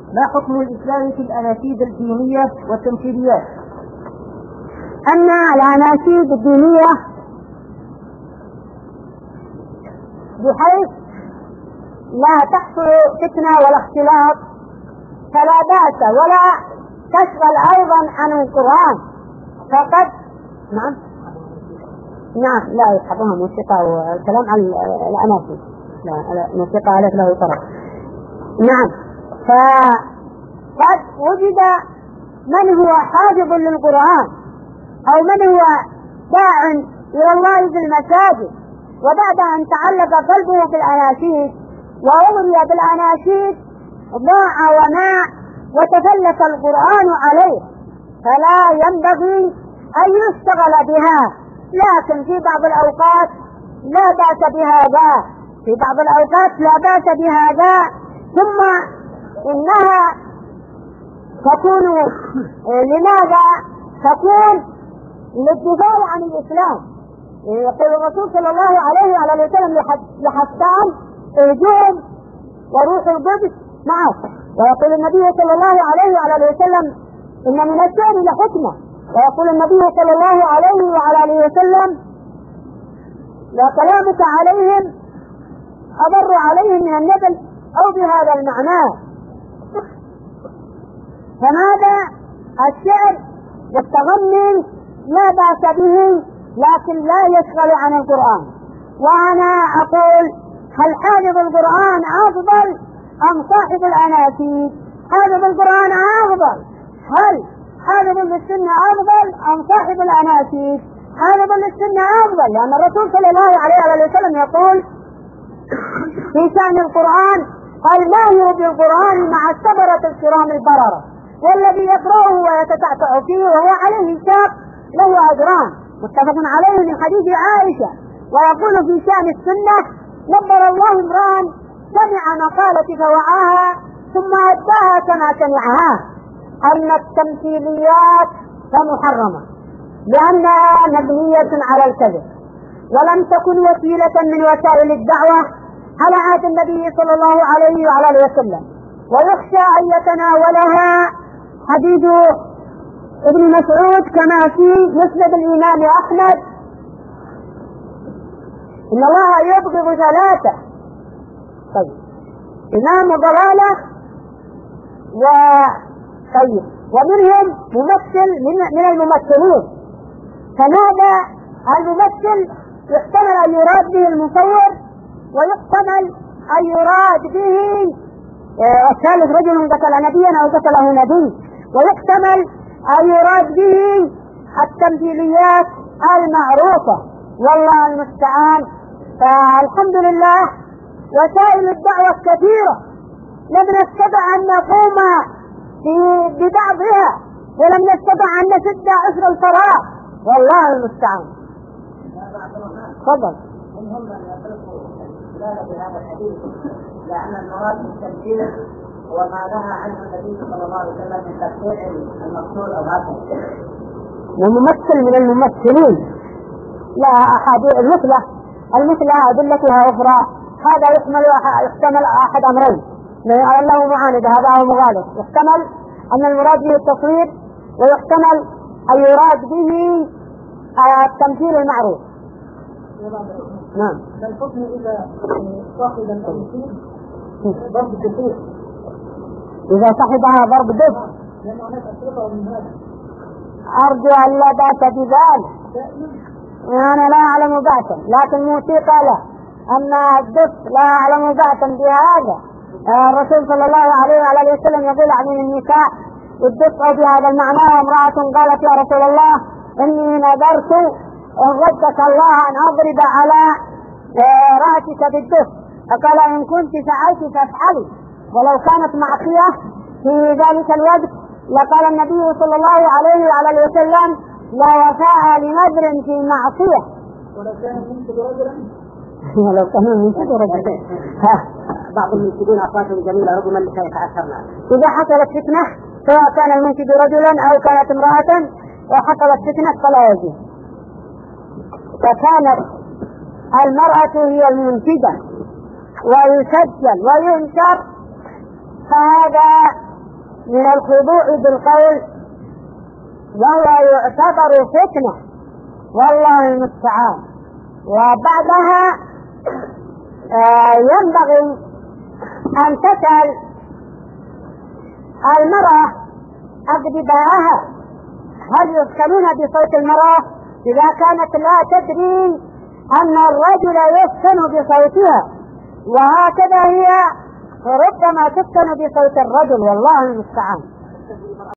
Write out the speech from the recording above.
ما حكم الإسلام في الأناشيد الدينية والتمثيليات؟ أما الأناشيد الدينية بحيث لا تحصل فتنة ولا اختلاط فلا بأس، ولا تشغل أيضا عن القرآن فقد نعم لا يحبونها موسيقى والكلام عن الأناشيد، لا الموسيقى عليك له طرف. نعم، فقد وجد من هو حافظ للقرآن أو من هو داع إلى الله في المساجد، وبعد أن تعلق قلبه بالأناشيد وأغري بالأناشيد ضاع وناع وتفلت القرآن عليه، فلا ينبغي أن يشتغل بها. لكن في بعض الأوقات لا بأس بهذا، في بعض الأوقات لا بأس بهذا. ثم إنها تكون لماذا؟ تكون للدفاع عن الإسلام. يقول الرسول صلى الله عليه وعلى وسلم لحسان اهجوم وروح القدس معك، ويقول النبي صلى الله عليه وعلى وسلم إن من الشعر لحكمة، ويقول النبي صلى الله عليه وعلى وسلم لا كلامك عليهم أضر عليهم من النبل أو بهذا المعنى. فماذا الشعر والتغني لا بأس به، لكن لا يشغل عن القرآن. وأنا أقول هل حافظ القرآن أفضل أم صاحب الأناشيد؟ حافظ القرآن أفضل. هل حافظ للسنة أفضل أم صاحب الأناشيد؟ حافظ للسنة أفضل، لأن الرسول صلى الله عليه وسلم يقول في شأن القرآن الماهر بالقرآن مع السبرة الكرام البررة، والذي يقرأه ويتتعتع فيه وهو عليه شاق له أجران، متفق عليه من حديث عائشة. ويقول في شأن السنة نبر الله امرأ سمع مقالتي فوعاها ثم أداها كما سمعها. أن التمثيليات فمحرمة لأنها مبنية على الكذب، ولم تكن وسيلة من وسائل الدعوة على عهد النبي صلى الله عليه وعلى وسلم، ويخشى أن يتناولها حديث ابن مسعود كما في مسند الإمام أحمد إن الله يبغض ثلاثة. طيب، إمام ضلالة ومنهم ممثل من الممثلين. فماذا الممثل؟ يحتمل أن يراد به المصور، ويحتمل أن يراد به الثالث رجل قتل نبيا أو قتله نبي، ويحتمل أن يراد به التمثيليات المعروفة، والله المستعان. فالحمد لله وسائل الدعوة كثيرة، لم نستطع أن نقوم ببعضها، ولم نستطع أن نسد عسر الفراغ، والله المستعان. تفضل. هم من يخلقوا دلالة بهذا الحديث لأن المراد بالتمثيل هو ما نهى عنه النبي صلى الله عليه وسلم من تقطيع المقتول أو هكذا. وممثل من الممثلين لا أحاديث المثل أدلتها أخرى. هذا يحتمل أحد أمرين، له معاندة، هذا هو مغالط. يحتمل أن المراد به التصوير، ويحتمل أن يراد به التمثيل المعروف. نعم. الحكم إذا صاحب التمثيل ضرب الدفوع، إذا صاحبها ضرب دف، لأن هناك أسرقة من هذا. أرجو أن لا بأس بذلك، أنا لا أعلم بأسا، لكن موسيقى لا. أما الدف لا أعلم بأسا بهذا. الرسول صلى الله عليه وعلى وسلم يقول عن النساء الدف بهذا المعنى. وامرأة قالت يا رسول الله إني نذرت إن ردك الله أن أضرب على رأسك بالدف، فقال إن كنت فعلت فافعلي، ولو كانت معصية في ذلك الوقت لقال النبي صلى الله عليه وعلى وسلم لا وفاء لنذر في معصية. ولو كان منتج رجلا ولو كان منتج رجلا بعض المنتجين أصواتهم جميلة رغم أن يتأثرنا. إذا حصلت فتنة سواء كان المنتج رجلا أو كانت امرأة وحصلت فتنة فلا يجوز. فكانت المرأة هي المنتجة ويسجل وينشر، فهذا من الخضوع بالقول، وهو يعتبر فتنة والله المستعان. وبعدها ينبغي أن تسأل المرأة أقرباءها هل يسكنون بصوت المرأة إذا كانت لا تدري أن الرجل يسكن بصوتها، وهكذا هي ربما تسكن بصوت الرجل والله المستعان.